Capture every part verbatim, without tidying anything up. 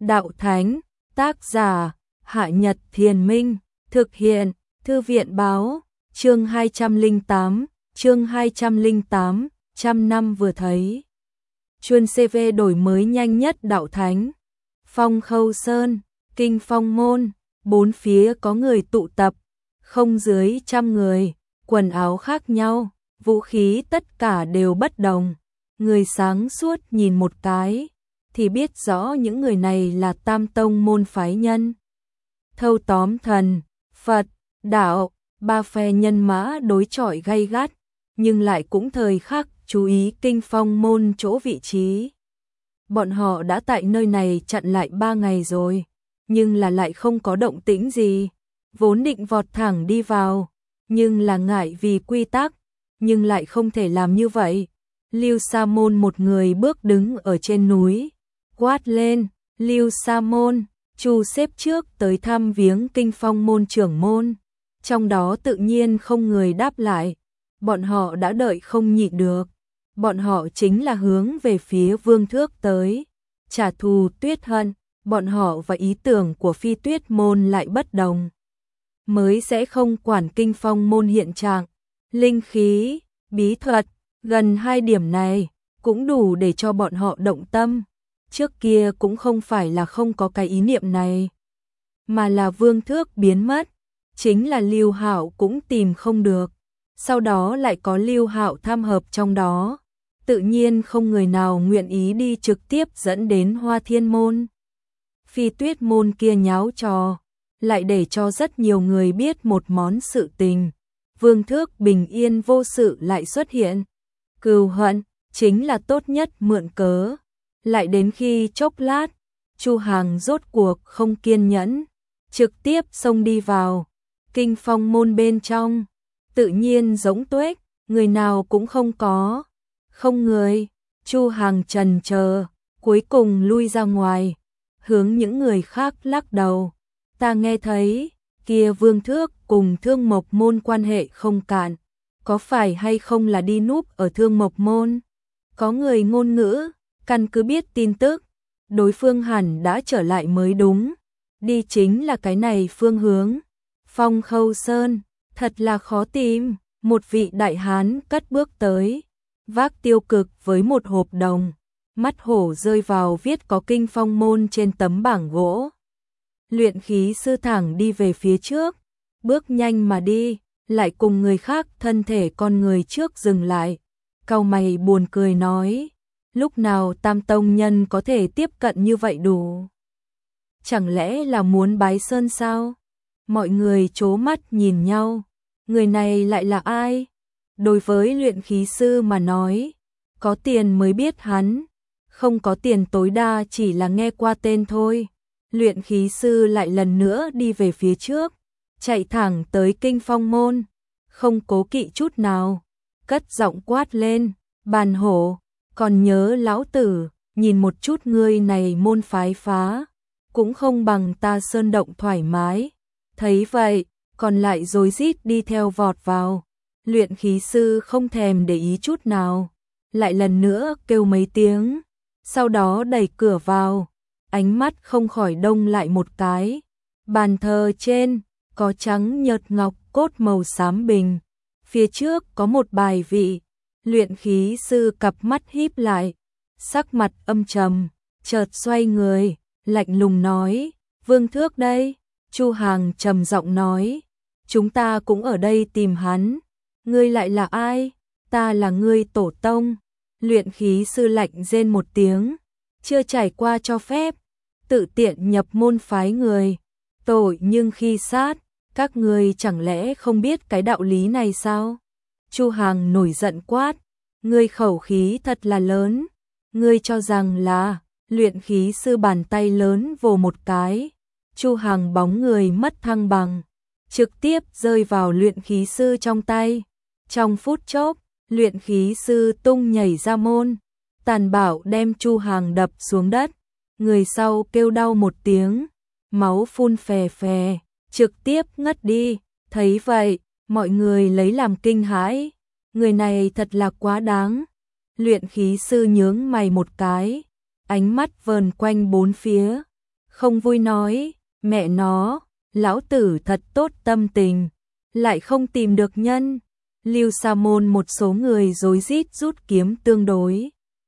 đạo thánh, tác giả, Hạ Nhật Thiền Minh, thực hiện, Thư viện báo, chương hai trăm lẻ tám, chương hai trăm lẻ tám, trăm năm vừa thấy. Chuân xê vê đổi mới nhanh nhất đạo thánh. Phong Khâu Sơn, Kinh Phong Môn, bốn phía có người tụ tập, không dưới trăm người, quần áo khác nhau, vũ khí tất cả đều bất đồng. Người sáng suốt nhìn một cái, thì biết rõ những người này là Tam Tông môn phái nhân. Thâu tóm thần, Phật, đạo, ba phe nhân mã đối chọi gay gắt, nhưng lại cũng thời khắc chú ý Kinh Phong môn chỗ vị trí. Bọn họ đã tại nơi này chặn lại ba ngày rồi, nhưng là lại không có động tĩnh gì. Vốn định vọt thẳng đi vào, nhưng là ngại vì quy tắc, nhưng lại không thể làm như vậy. Lưu Sa Môn một người bước đứng ở trên núi, quát lên, Lưu Sa Môn, Chu xếp trước tới thăm viếng Kinh Phong môn trưởng môn. Trong đó tự nhiên không người đáp lại, bọn họ đã đợi không nhịn được. Bọn họ chính là hướng về phía Vương Thước tới, trả thù Tuyết Hận, bọn họ và ý tưởng của Phi Tuyết môn lại bất đồng. Mới sẽ không quản Kinh Phong môn hiện trạng, linh khí, bí thuật, gần hai điểm này cũng đủ để cho bọn họ động tâm. Trước kia cũng không phải là không có cái ý niệm này, mà là Vương Thước biến mất, chính là Lưu Hạo cũng tìm không được. Sau đó lại có Lưu Hạo tham hợp trong đó, tự nhiên không người nào nguyện ý đi trực tiếp dẫn đến Hoa Thiên môn. Phi Tuyết môn kia nháo trò, lại để cho rất nhiều người biết một món sự tình. Vương Thước bình yên vô sự lại xuất hiện. Cừu hận chính là tốt nhất mượn cớ. Lại đến khi chốc lát, Chu Hàng rốt cuộc không kiên nhẫn, trực tiếp xông đi vào Kinh Phong môn bên trong. Tự nhiên giống tuếch, người nào cũng không có. Không người, Chu Hàng trần chờ, cuối cùng lui ra ngoài, hướng những người khác lắc đầu. Ta nghe thấy, kia Vương Thước cùng Thương Mộc môn quan hệ không cạn, có phải hay không là đi núp ở Thương Mộc môn? Có người ngôn ngữ, căn cứ biết tin tức, đối phương hẳn đã trở lại mới đúng, đi chính là cái này phương hướng. Phong Khâu Sơn, thật là khó tìm, một vị đại hán cất bước tới, vác tiêu cực với một hộp đồng, mắt hổ rơi vào viết có Kinh Phong môn trên tấm bảng gỗ. Luyện khí sư thẳng đi về phía trước, bước nhanh mà đi, lại cùng người khác thân thể con người trước dừng lại. Cau mày buồn cười nói, lúc nào Tam Tông nhân có thể tiếp cận như vậy đủ? Chẳng lẽ là muốn bái sơn sao? Mọi người trố mắt nhìn nhau, người này lại là ai? Đối với luyện khí sư mà nói, có tiền mới biết hắn, không có tiền tối đa chỉ là nghe qua tên thôi. Luyện khí sư lại lần nữa đi về phía trước, chạy thẳng tới Kinh Phong môn, không cố kỵ chút nào, cất giọng quát lên, Bàn Hổ, còn nhớ lão tử, nhìn một chút ngươi này môn phái phá, cũng không bằng ta sơn động thoải mái. Thấy vậy, còn lại rối rít đi theo vọt vào. Luyện khí sư không thèm để ý chút nào, lại lần nữa kêu mấy tiếng, sau đó đẩy cửa vào, ánh mắt không khỏi đông lại một cái. Bàn thờ trên có trắng nhợt ngọc cốt màu xám bình, phía trước có một bài vị. Luyện khí sư cặp mắt híp lại, sắc mặt âm trầm, chợt xoay người, lạnh lùng nói, Vương Thước đây. Chu Hàng trầm giọng nói, chúng ta cũng ở đây tìm hắn. Ngươi lại là ai? Ta là ngươi tổ tông. Luyện khí sư lạnh rên một tiếng, chưa trải qua cho phép, tự tiện nhập môn phái người, tội nhưng khi sát, các ngươi chẳng lẽ không biết cái đạo lý này sao? Chu Hàng nổi giận quát, ngươi khẩu khí thật là lớn, ngươi cho rằng là? Luyện khí sư bàn tay lớn vồ một cái, Chu Hàng bóng người mất thăng bằng, trực tiếp rơi vào luyện khí sư trong tay. Trong phút chốc, luyện khí sư tung nhảy ra môn, tàn bạo đem Chu Hàng đập xuống đất. Người sau kêu đau một tiếng, máu phun phè phè, trực tiếp ngất đi. Thấy vậy, mọi người lấy làm kinh hãi, người này thật là quá đáng. Luyện khí sư nhướng mày một cái, ánh mắt vờn quanh bốn phía, không vui nói, mẹ nó, lão tử thật tốt tâm tình, lại không tìm được nhân. Lưu Sa môn một số người rối rít rút kiếm tương đối.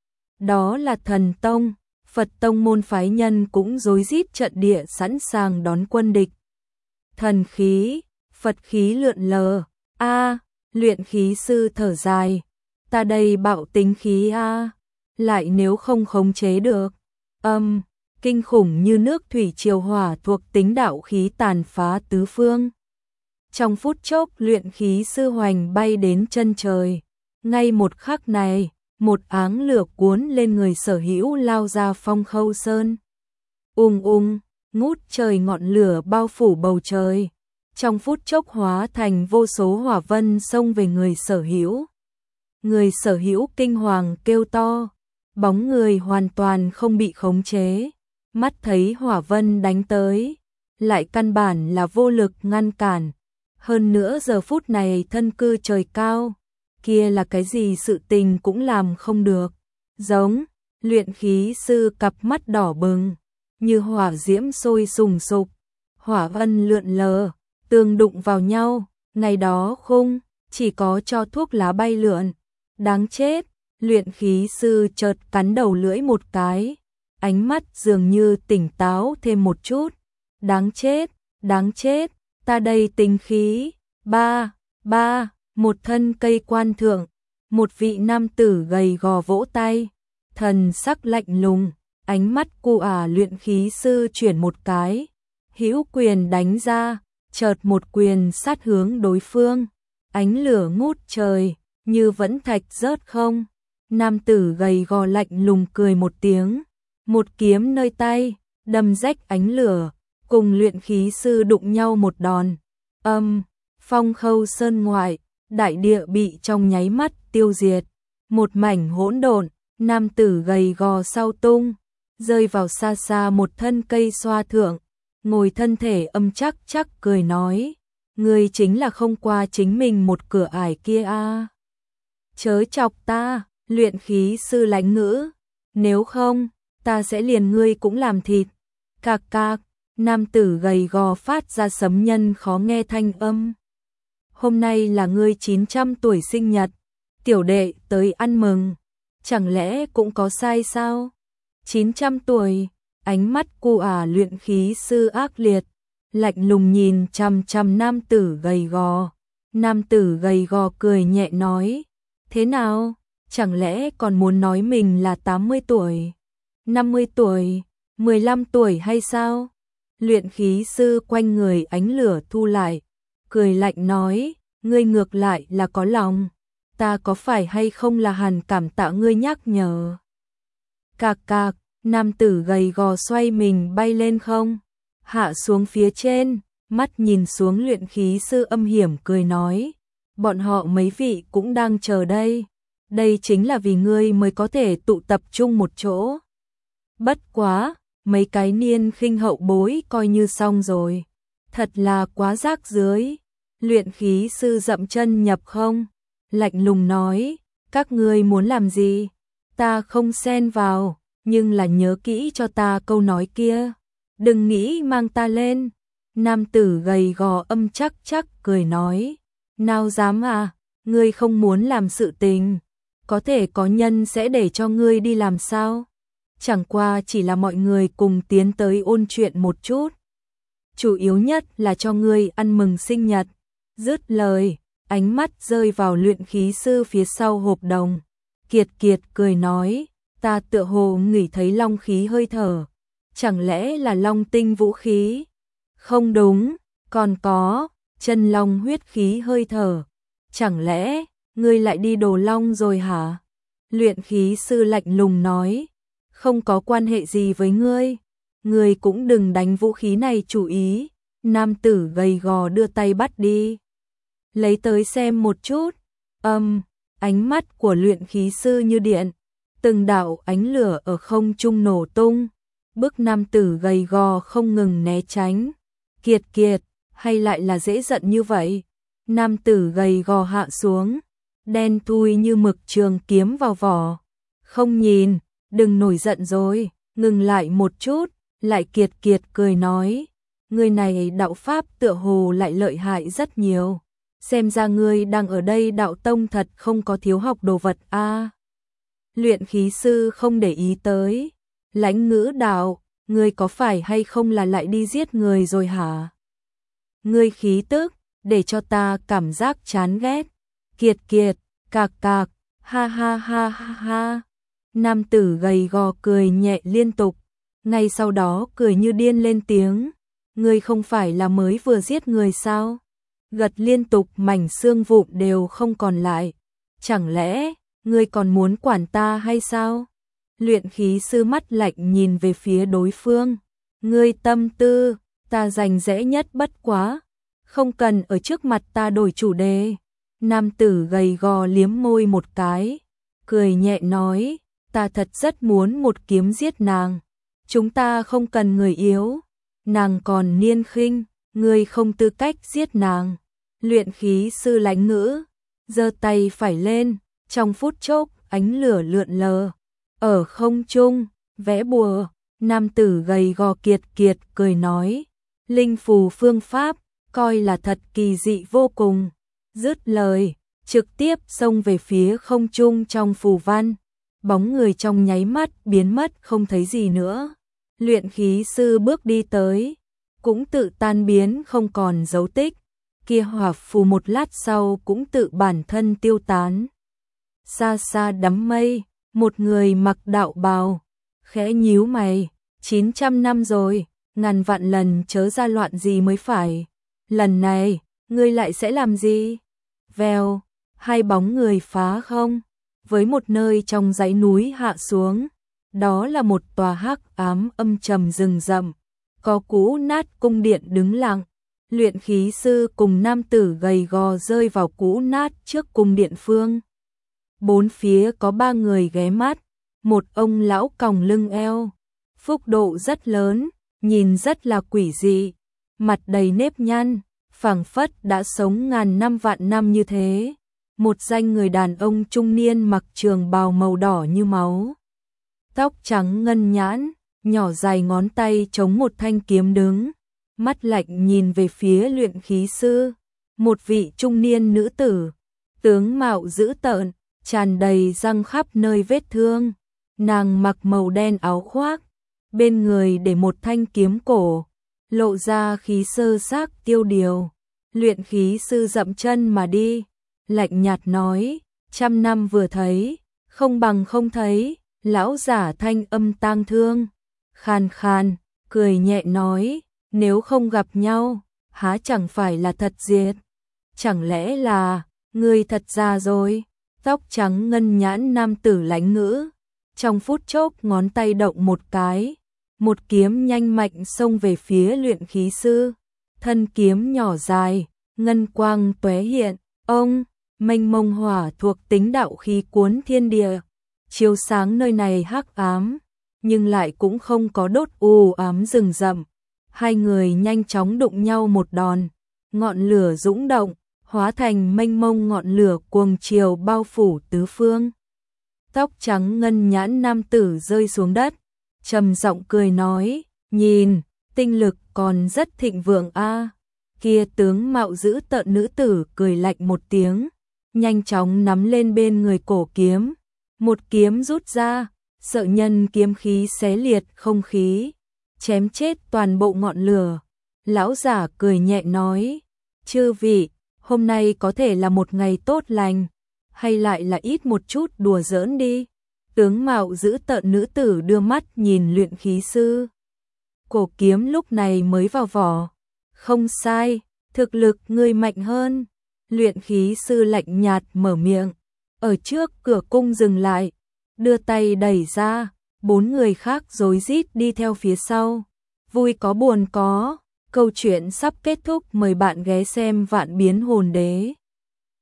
Đó là Thần Tông, Phật Tông môn phái nhân cũng rối rít trận địa sẵn sàng đón quân địch. Thần khí, Phật khí lượn lờ, a, luyện khí sư thở dài, ta đây bạo tính khí a, lại nếu không khống chế được. Âm, kinh khủng như nước thủy triều hỏa thuộc tính đạo khí tàn phá tứ phương. Trong phút chốc luyện khí sư hoành bay đến chân trời, ngay một khắc này, một áng lửa cuốn lên người Sở Hữu lao ra Phong Khâu Sơn. Ung ung, ngút trời ngọn lửa bao phủ bầu trời, trong phút chốc hóa thành vô số hỏa vân xông về người Sở Hữu. Người Sở Hữu kinh hoàng kêu to, bóng người hoàn toàn không bị khống chế, mắt thấy hỏa vân đánh tới, lại căn bản là vô lực ngăn cản. Hơn nữa giờ phút này thân cư trời cao, kia là cái gì sự tình cũng làm không được. Giống, luyện khí sư cặp mắt đỏ bừng, như hỏa diễm sôi sùng sục, hỏa vân lượn lờ, tương đụng vào nhau, ngày đó khung, chỉ có cho thuốc lá bay lượn. Đáng chết, luyện khí sư chợt cắn đầu lưỡi một cái, ánh mắt dường như tỉnh táo thêm một chút. Đáng chết, đáng chết, ta đây tính khí. Ba, ba, một thân cây quan thượng, một vị nam tử gầy gò vỗ tay, thần sắc lạnh lùng, ánh mắt cu ả luyện khí sư chuyển một cái, hữu quyền đánh ra, chợt một quyền sát hướng đối phương, ánh lửa ngút trời, như vẫn thạch rớt không. Nam tử gầy gò lạnh lùng cười một tiếng, một kiếm nơi tay, đâm rách ánh lửa, cùng luyện khí sư đụng nhau một đòn. Âm, Phong Khâu Sơn ngoại, đại địa bị trong nháy mắt tiêu diệt, một mảnh hỗn độn, nam tử gầy gò sau tung, rơi vào xa xa một thân cây xoa thượng, ngồi thân thể âm chắc chắc cười nói, ngươi chính là không qua chính mình một cửa ải kia a. Chớ chọc ta, luyện khí sư lãnh ngữ, nếu không, ta sẽ liền ngươi cũng làm thịt. Cạc cạc, nam tử gầy gò phát ra sấm nhân khó nghe thanh âm. Hôm nay là ngươi chín trăm tuổi sinh nhật, tiểu đệ tới ăn mừng, chẳng lẽ cũng có sai sao? chín trăm tuổi, ánh mắt cu ả luyện khí sư ác liệt, lạnh lùng nhìn chằm chằm nam tử gầy gò. Nam tử gầy gò cười nhẹ nói, thế nào, chẳng lẽ còn muốn nói mình là tám mươi tuổi, năm mươi tuổi, mười lăm tuổi hay sao? Luyện khí sư quanh người ánh lửa thu lại, cười lạnh nói, ngươi ngược lại là có lòng, ta có phải hay không là hẳn cảm tạ ngươi nhắc nhở. Cạc cạc, nam tử gầy gò xoay mình bay lên không, hạ xuống phía trên, mắt nhìn xuống luyện khí sư âm hiểm cười nói, bọn họ mấy vị cũng đang chờ đây, đây chính là vì ngươi mới có thể tụ tập trung một chỗ. Bất quá, mấy cái niên khinh hậu bối coi như xong rồi, thật là quá rác rưới. Luyện khí sư dậm chân nhập không, lạnh lùng nói, các ngươi muốn làm gì, ta không xen vào, nhưng là nhớ kỹ cho ta câu nói kia, đừng nghĩ mang ta lên. Nam tử gầy gò âm chắc chắc cười nói, nào dám à, ngươi không muốn làm sự tình, có thể có nhân sẽ để cho ngươi đi làm sao? Chẳng qua chỉ là mọi người cùng tiến tới ôn chuyện một chút, chủ yếu nhất là cho ngươi ăn mừng sinh nhật. Dứt lời, ánh mắt rơi vào luyện khí sư phía sau hộp đồng. Kiệt Kiệt cười nói, ta tựa hồ ngửi thấy long khí hơi thở, chẳng lẽ là long tinh vũ khí? Không đúng, còn có chân long huyết khí hơi thở, chẳng lẽ ngươi lại đi đồ long rồi hả? Luyện khí sư lạnh lùng nói, không có quan hệ gì với ngươi, ngươi cũng đừng đánh vũ khí này chủ ý. Nam tử gầy gò đưa tay bắt đi, lấy tới xem một chút. Âm, ánh mắt của luyện khí sư như điện, từng đạo ánh lửa ở không trung nổ tung, bức nam tử gầy gò không ngừng né tránh. Kiệt Kiệt, hay lại là dễ giận như vậy? Nam tử gầy gò hạ xuống, đen thui như mực trường kiếm vào vỏ. Không nhìn, đừng nổi giận rồi, ngừng lại một chút. Lại Kiệt Kiệt cười nói, người này đạo pháp tựa hồ lại lợi hại rất nhiều. Xem ra ngươi đang ở đây đạo tông thật không có thiếu học đồ vật a. Luyện khí sư không để ý tới. Lãnh Ngữ đạo, ngươi có phải hay không là lại đi giết người rồi hả? Ngươi khí tức, để cho ta cảm giác chán ghét. Kiệt Kiệt, cạc cạc, ha ha ha ha ha. Nam tử gầy gò cười nhẹ liên tục, ngay sau đó cười như điên lên tiếng. Ngươi không phải là mới vừa giết người sao? Gật liên tục mảnh xương vụn đều không còn lại. Chẳng lẽ, ngươi còn muốn quản ta hay sao? Luyện khí sư mắt lạnh nhìn về phía đối phương. Ngươi tâm tư, ta rành rẽ nhất bất quá. Không cần ở trước mặt ta đổi chủ đề. Nam tử gầy gò liếm môi một cái, cười nhẹ nói, ta thật rất muốn một kiếm giết nàng. Chúng ta không cần người yếu. Nàng còn niên khinh, ngươi không tư cách giết nàng. Luyện khí sư Lãnh Ngữ giơ tay phải lên, trong phút chốc ánh lửa lượn lờ ở không trung, vẽ bùa. Nam tử gầy gò Kiệt Kiệt cười nói, linh phù phương pháp, coi là thật kỳ dị vô cùng. Dứt lời, trực tiếp xông về phía không trung trong phù văn. Bóng người trong nháy mắt biến mất không thấy gì nữa. Luyện khí sư bước đi tới, cũng tự tan biến không còn dấu tích. Kia hỏa phù một lát sau cũng tự bản thân tiêu tán. Xa xa đám mây, một người mặc đạo bào, khẽ nhíu mày, chín trăm năm rồi, ngàn vạn lần chớ ra loạn gì mới phải. Lần này, ngươi lại sẽ làm gì? Vèo, hai bóng người phá không, với một nơi trong dãy núi hạ xuống. Đó là một tòa hắc ám âm trầm rừng rậm, có cũ nát cung điện đứng lặng. Luyện khí sư cùng nam tử gầy gò rơi vào cũ nát trước cung điện phương. Bốn phía có ba người ghé mắt, một ông lão còng lưng eo, phúc độ rất lớn, nhìn rất là quỷ dị, mặt đầy nếp nhăn, phảng phất đã sống ngàn năm vạn năm như thế. Một danh người đàn ông trung niên mặc trường bào màu đỏ như máu, tóc trắng ngân nhãn, nhỏ dài ngón tay chống một thanh kiếm đứng, mắt lạnh nhìn về phía luyện khí sư. Một vị trung niên nữ tử, tướng mạo dữ tợn, tràn đầy răng khắp nơi vết thương. Nàng mặc màu đen áo khoác, bên người để một thanh kiếm cổ, lộ ra khí sơ xác tiêu điều. Luyện khí sư dậm chân mà đi, lạnh nhạt nói, trăm năm vừa thấy, không bằng không thấy. Lão giả thanh âm tang thương, khan khan, cười nhẹ nói, nếu không gặp nhau, há chẳng phải là thật diệt. Chẳng lẽ là, ngươi thật già rồi? Tóc trắng ngân nhãn nam tử Lãnh Ngữ, trong phút chốc ngón tay động một cái, một kiếm nhanh mạnh xông về phía luyện khí sư. Thân kiếm nhỏ dài, ngân quang tóe hiện, ông, mênh mông hỏa thuộc tính đạo khí cuốn thiên địa, chiếu sáng nơi này hắc ám, nhưng lại cũng không có đốt u ám rừng rậm. Hai người nhanh chóng đụng nhau một đòn, ngọn lửa dũng động, hóa thành mênh mông ngọn lửa cuồng chiều bao phủ tứ phương. Tóc trắng ngân nhãn nam tử rơi xuống đất, trầm giọng cười nói, nhìn, tinh lực còn rất thịnh vượng a. Kia tướng mạo dữ tợn nữ tử cười lạnh một tiếng, nhanh chóng nắm lên bên người cổ kiếm, một kiếm rút ra, sợ nhân kiếm khí xé liệt không khí, chém chết toàn bộ ngọn lửa. Lão giả cười nhẹ nói, chư vị, hôm nay có thể là một ngày tốt lành, hay lại là ít một chút đùa giỡn đi. Tướng mạo dữ tợn nữ tử đưa mắt nhìn luyện khí sư. Cổ kiếm lúc này mới vào vỏ. Không sai, thực lực ngươi mạnh hơn. Luyện khí sư lạnh nhạt mở miệng, ở trước cửa cung dừng lại, đưa tay đẩy ra, bốn người khác rối rít đi theo phía sau. Vui có buồn có, câu chuyện sắp kết thúc, mời bạn ghé xem Vạn Biến Hồn Đế.